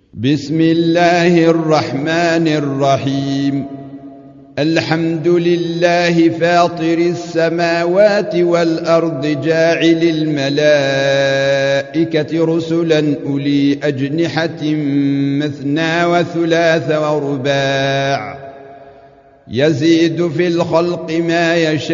بسم الله الرحمن الرحيم. الحمد لله فاطر السماوات والأرض جاعل الملائكة رسلا أولي أجنحة مثنى وثلاث ورباع يزيد في الخلق ما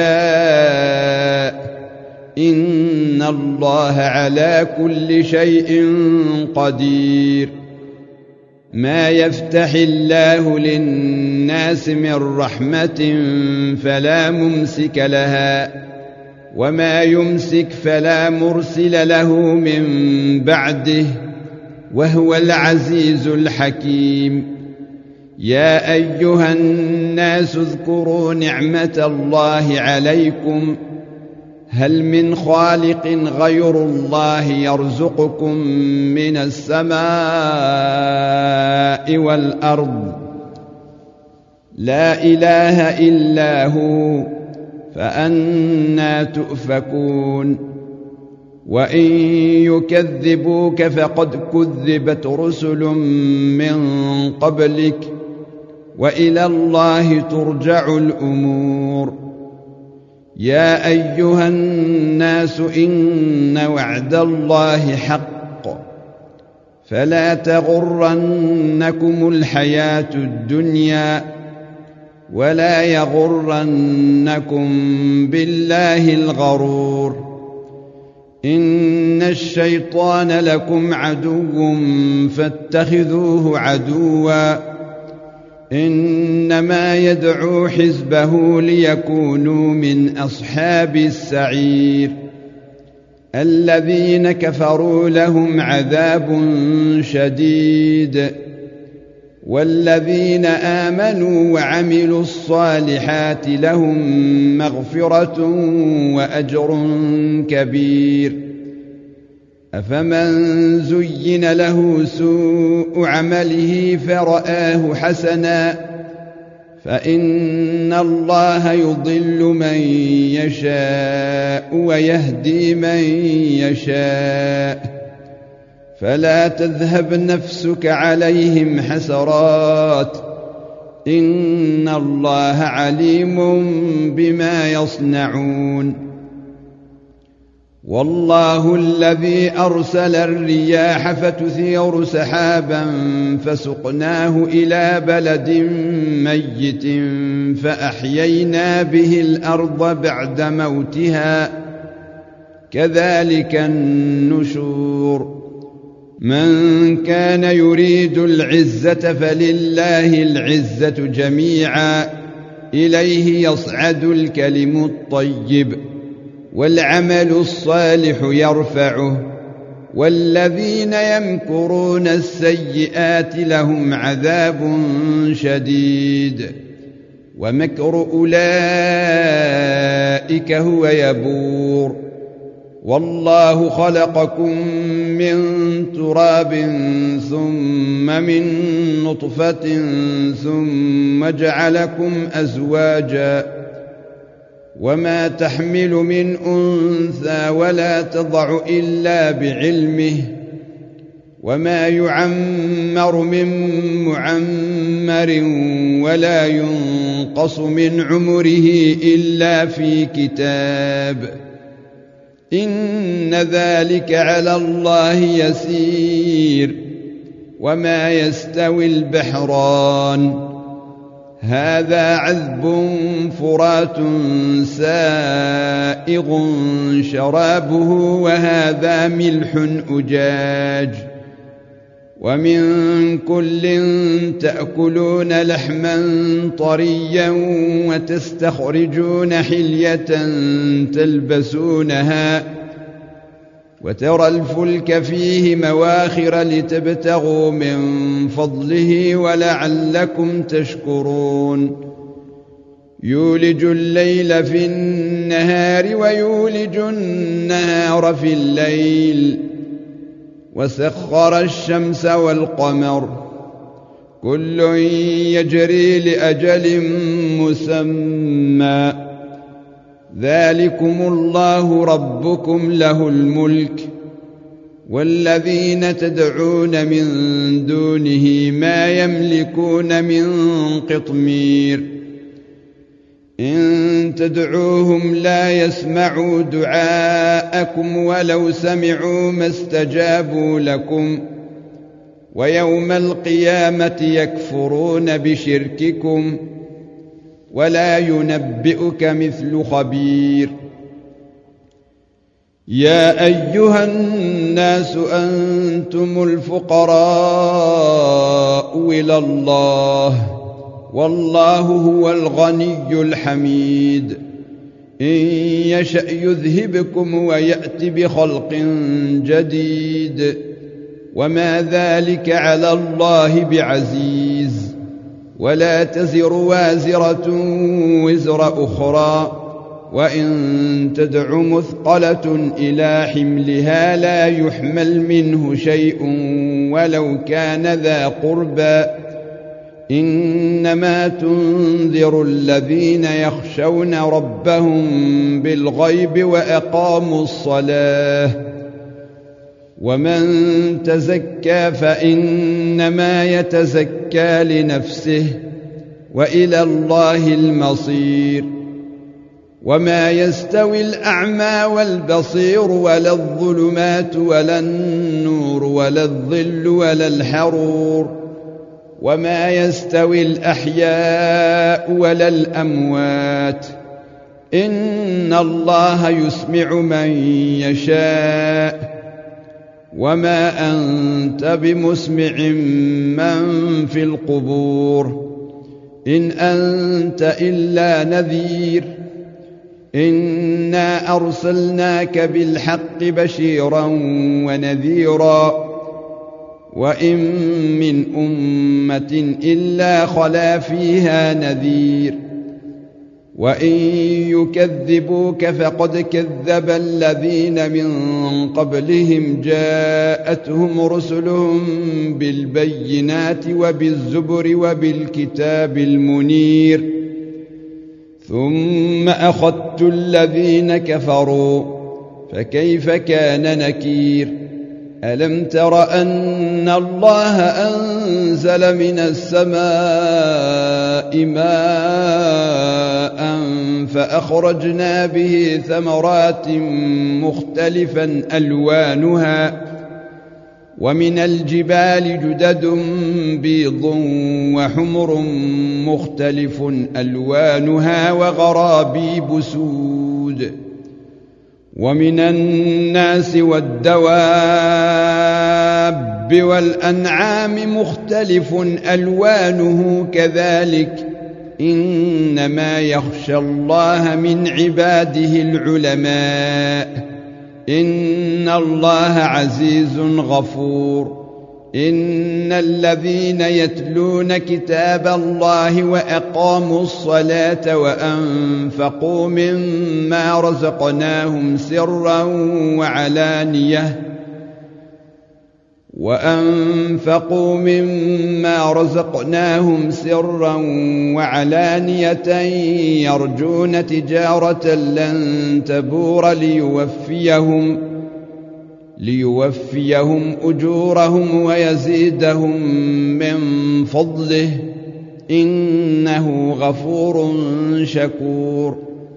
يشاء إن الله على كل شيء قدير. ما يفتح الله للناس من رحمة فلا ممسك لها وما يمسك فلا مرسل له من بعده وهو العزيز الحكيم. يا أيها الناس اذكروا نعمة الله عليكم هل من خالق غير الله يرزقكم من السماء والأرض لا إله إلا هو فأنى تؤفكون. وإن يكذبوك فقد كذبت رسل من قبلك وإلى الله ترجع الأمور. يا أيها الناس إن وعد الله حق فلا تغرنكم الحياة الدنيا ولا يغرنكم بالله الغرور. إن الشيطان لكم عدو فاتخذوه عدوا إنما يدعو حزبه ليكونوا من أصحاب السعير. الذين كفروا لهم عذاب شديد والذين آمنوا وعملوا الصالحات لهم مغفرة وأجر كبير. أفمن زين له سوء عمله فرآه حسنا فإن الله يضل من يشاء ويهدي من يشاء فلا تذهب نفسك عليهم حسرات إن الله عليم بما يصنعون. والله الذي أرسل الرياح فتثير سحابا فسقناه إلى بلد ميت فأحيينا به الأرض بعد موتها كذلك النشور. من كان يريد العزة فلله العزة جميعا إليه يصعد الكلم الطيب والعمل الصالح يرفعه والذين يمكرون السيئات لهم عذاب شديد ومكر أولئك هو يبور. والله خلقكم من تراب ثم من نطفة ثم جعلكم أزواجا وما تحمل من أنثى ولا تضع إلا بعلمه وما يعمر من معمر ولا ينقص من عمره إلا في كتاب إن ذلك على الله يسير. وما يستوي البحران هذا عذب فرات سائغ شرابه وهذا ملح أجاج ومن كل تأكلون لحما طريا وتستخرجون حلية تلبسونها وترى الفلك فيه مواخر لتبتغوا من فضله ولعلكم تشكرون. يولج الليل في النهار ويولج النهار في الليل وسخر الشمس والقمر كل يجري لأجل مسمى ذلكم الله ربكم له الملك والذين تدعون من دونه ما يملكون من قطمير إن تدعوهم لا يسمعوا دعاءكم ولو سمعوا ما استجابوا لكم ويوم القيامة يكفرون بشرككم ولا ينبئك مثل خبير يا أيها الناس أنتم الفقراء إلى الله والله هو الغني الحميد إن يشأ يذهبكم ويأت بخلق جديد وما ذلك على الله بعزيز ولا تزر وازرة وزر أخرى وإن تدع مثقلة إلى حملها لا يحمل منه شيء ولو كان ذا قربى إنما تنذر الذين يخشون ربهم بالغيب وأقاموا الصلاة ومن تزكى فإنما يتزكى لنفسه وإلى الله المصير وما يستوي الأعمى والبصير ولا الظلمات ولا النور ولا الظل ولا الحرور وما يستوي الأحياء ولا الأموات إن الله يسمع من يشاء وما أنت بمسمع من في القبور إن أنت إلا نذير إنا أرسلناك بالحق بشيرا ونذيرا وإن من أمة إلا خلا فيها نذير وإن يكذبوك فقد كذب الذين من قبلهم جاءتهم رسلهم بالبينات وبالزبر وبالكتاب المنير ثم أخذت الذين كفروا فكيف كان نكير ألم تر أن الله أنزل من السماء ماء فأخرجنا به ثمرات مختلفا ألوانها ومن الجبال جدد بيض وحمر مختلف ألوانها وغرابيب سود ومن الناس والدواب والأنعام مختلف ألوانه كذلك إنما يخشى الله من عباده العلماء إن الله عزيز غفور إن الذين يتلون كتاب الله وأقاموا الصلاة وأنفقوا مما رزقناهم سرا وعلانية يرجون تجارة لن تبور ليوفيهم أجورهم ويزيدهم من فضله إنه غفور شكور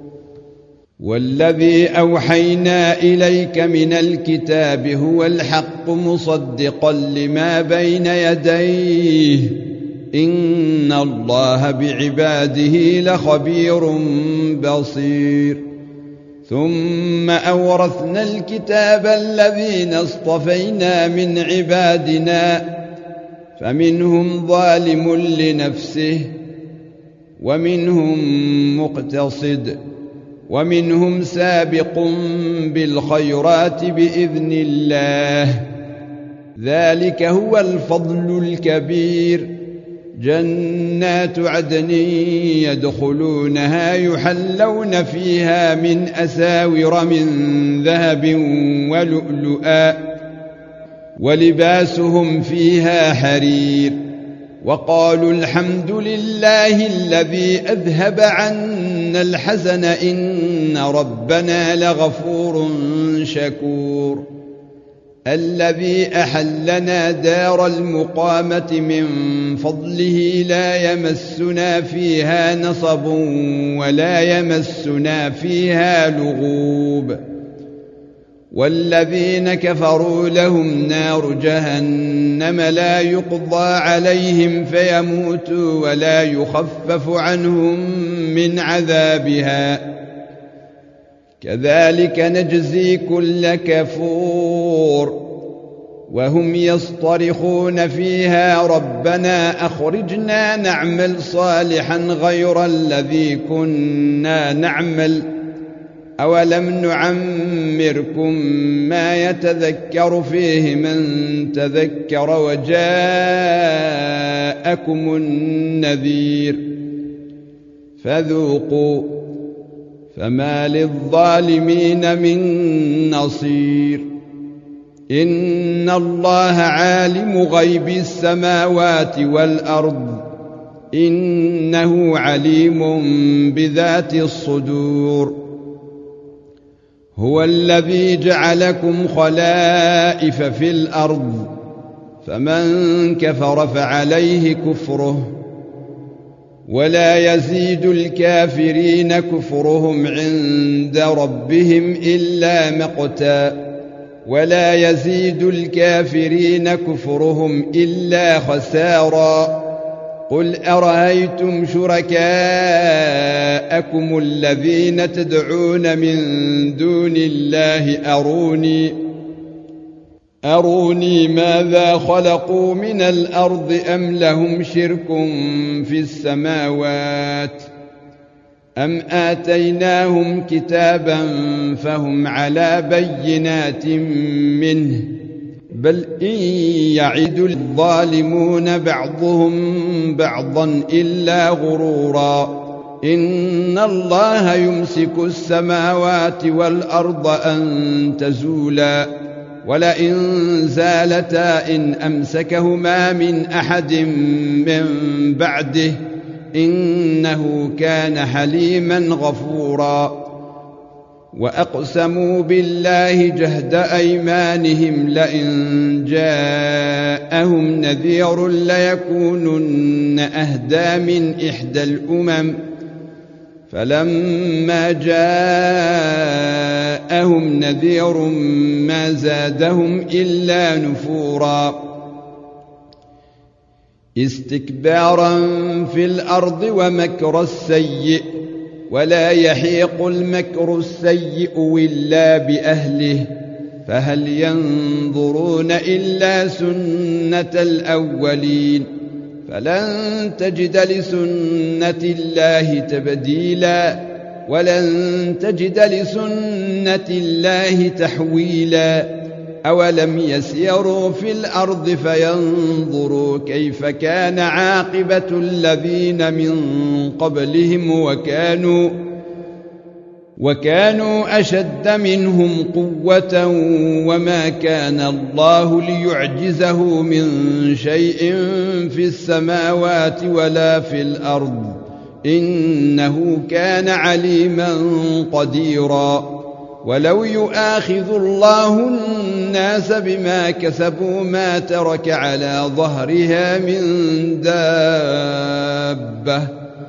والذي أوحينا إليك من الكتاب هو الحق مصدقا لما بين يديه إن الله بعباده لخبير بصير ثم أورثنا الكتاب الذين اصطفينا من عبادنا فمنهم ظالم لنفسه ومنهم مقتصد ومنهم سابق بالخيرات بإذن الله ذلك هو الفضل الكبير جنات عدن يدخلونها يحلون فيها من أساور من ذهب ولؤلؤا ولباسهم فيها حرير وقالوا الحمد لله الذي أذهب عنا الحزن إن ربنا لغفور شكور الذي أحلنا دار المقامة من فضله لا يمسنا فيها نصب ولا يمسنا فيها لغوب والذين كفروا لهم نار جهنم لا يقضى عليهم فيموتوا ولا يخفف عنهم من عذابها كذلك نجزي كل كفور وهم يصطرخون فيها ربنا أخرجنا نعمل صالحا غير الذي كنا نعمل أولم نعمركم ما يتذكر فيه من تذكر وجاءكم النذير فذوقوا فما للظالمين من نصير إن الله عالم غيب السماوات والأرض إنه عليم بذات الصدور هو الذي جعلكم خلائف في الأرض فمن كفر فعليه كفره ولا يزيد الكافرين كفرهم عند ربهم إلا مقتا ولا يزيد الكافرين كفرهم إلا خسارا قل أرأيتم شركاءكم الذين تدعون من دون الله أروني ماذا خلقوا من الأرض أم لهم شرك في السماوات أم آتيناهم كتابا فهم على بينات منه بل إن يعد الظالمون بعضهم بعضا إلا غرورا إن الله يمسك السماوات والأرض أن تزولا ولئن زالتا إن أمسكهما من أحد من بعده إنه كان حليما غفورا وأقسموا بالله جهد أيمانهم لئن جاءهم نذير ليكونن أهدى من إحدى الأمم فلما جاءهم نذير ما زادهم إلا نفورا استكبارا في الأرض ومكر السيء ولا يحيق المكر السيء إلا بأهله فهل ينظرون إلا سنة الأولين فلن تجد لسنة الله تبديلا ولن تجد لسنة الله تحويلا أولم يسيروا في الأرض فينظروا كيف كان عاقبة الذين من قبلهم وكانوا أشد منهم قوة وما كان الله ليعجزه من شيء في السماوات ولا في الأرض إنه كان عليما قديرا ولو يؤاخذ الله الناس بما كسبوا ما ترك على ظهرها من دابة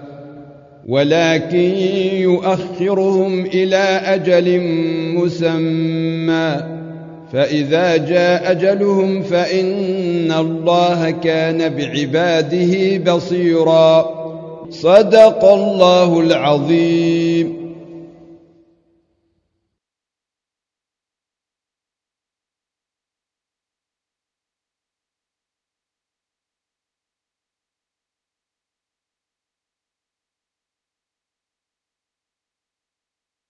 ولكن يؤخرهم إلى أجل مسمى فإذا جاء أجلهم فإن الله كان بعباده بصيرا صدق الله العظيم.